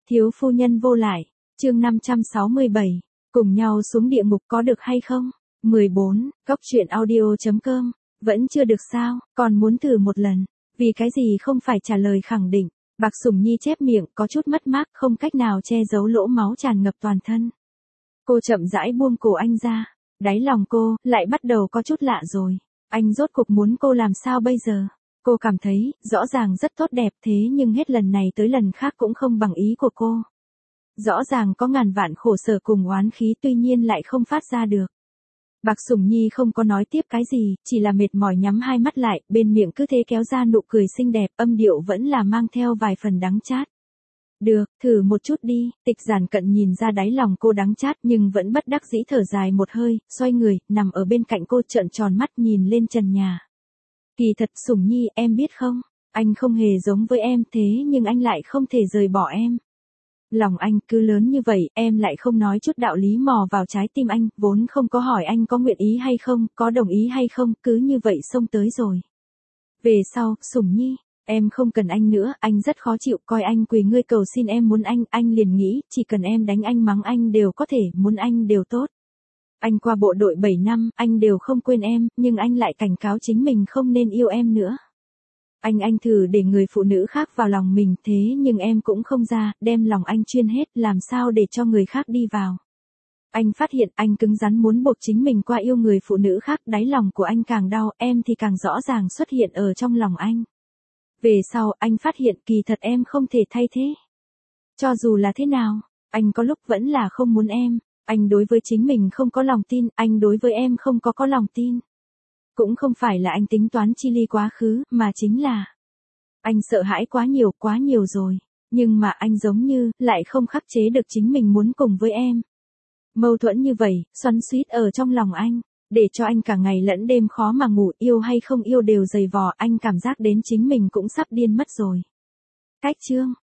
Thiếu phu nhân vô lại, chương 567, cùng nhau xuống địa ngục có được hay không? 14, Góc truyện audio.com, vẫn chưa được sao, còn muốn thử một lần, vì cái gì không phải trả lời khẳng định. Bạc Sủng Nhi chép miệng có chút mất mát không cách nào che giấu lỗ máu tràn ngập toàn thân. Cô chậm rãi buông cổ anh ra, đáy lòng cô lại bắt đầu có chút lạ rồi. Anh rốt cuộc muốn cô làm sao bây giờ? Cô cảm thấy, rõ ràng rất tốt đẹp thế nhưng hết lần này tới lần khác cũng không bằng ý của cô. Rõ ràng có ngàn vạn khổ sở cùng oán khí tuy nhiên lại không phát ra được. Bạc Sủng Nhi không có nói tiếp cái gì, chỉ là mệt mỏi nhắm hai mắt lại, bên miệng cứ thế kéo ra nụ cười xinh đẹp, âm điệu vẫn là mang theo vài phần đắng chát. Được, thử một chút đi, Tịch Giản Cận nhìn ra đáy lòng cô đắng chát nhưng vẫn bất đắc dĩ thở dài một hơi, xoay người, nằm ở bên cạnh cô trợn tròn mắt nhìn lên trần nhà. Kỳ thật Sủng Nhi, em biết không, anh không hề giống với em thế nhưng anh lại không thể rời bỏ em. Lòng anh cứ lớn như vậy, em lại không nói chút đạo lý mò vào trái tim anh, vốn không có hỏi anh có nguyện ý hay không, có đồng ý hay không, cứ như vậy xông tới rồi. Về sau, Sủng Nhi, em không cần anh nữa, anh rất khó chịu, coi anh quỳ ngươi cầu xin em muốn anh liền nghĩ, chỉ cần em đánh anh mắng anh đều có thể, muốn anh đều tốt. Anh qua bộ đội 7 năm, anh đều không quên em, nhưng anh lại cảnh cáo chính mình không nên yêu em nữa. Anh thử để người phụ nữ khác vào lòng mình thế nhưng em cũng không ra, đem lòng anh chuyên hết, làm sao để cho người khác đi vào. Anh phát hiện anh cứng rắn muốn buộc chính mình qua yêu người phụ nữ khác, đáy lòng của anh càng đau, em thì càng rõ ràng xuất hiện ở trong lòng anh. Về sau, anh phát hiện kỳ thật em không thể thay thế. Cho dù là thế nào, anh có lúc vẫn là không muốn em, anh đối với chính mình không có lòng tin, anh đối với em không có lòng tin. Cũng không phải là anh tính toán chi ly quá khứ, mà chính là anh sợ hãi quá nhiều rồi, nhưng mà anh giống như lại không khắc chế được chính mình muốn cùng với em. Mâu thuẫn như vậy, xoắn xuýt ở trong lòng anh, để cho anh cả ngày lẫn đêm khó mà ngủ, yêu hay không yêu đều dày vò, anh cảm giác đến chính mình cũng sắp điên mất rồi. Cách chương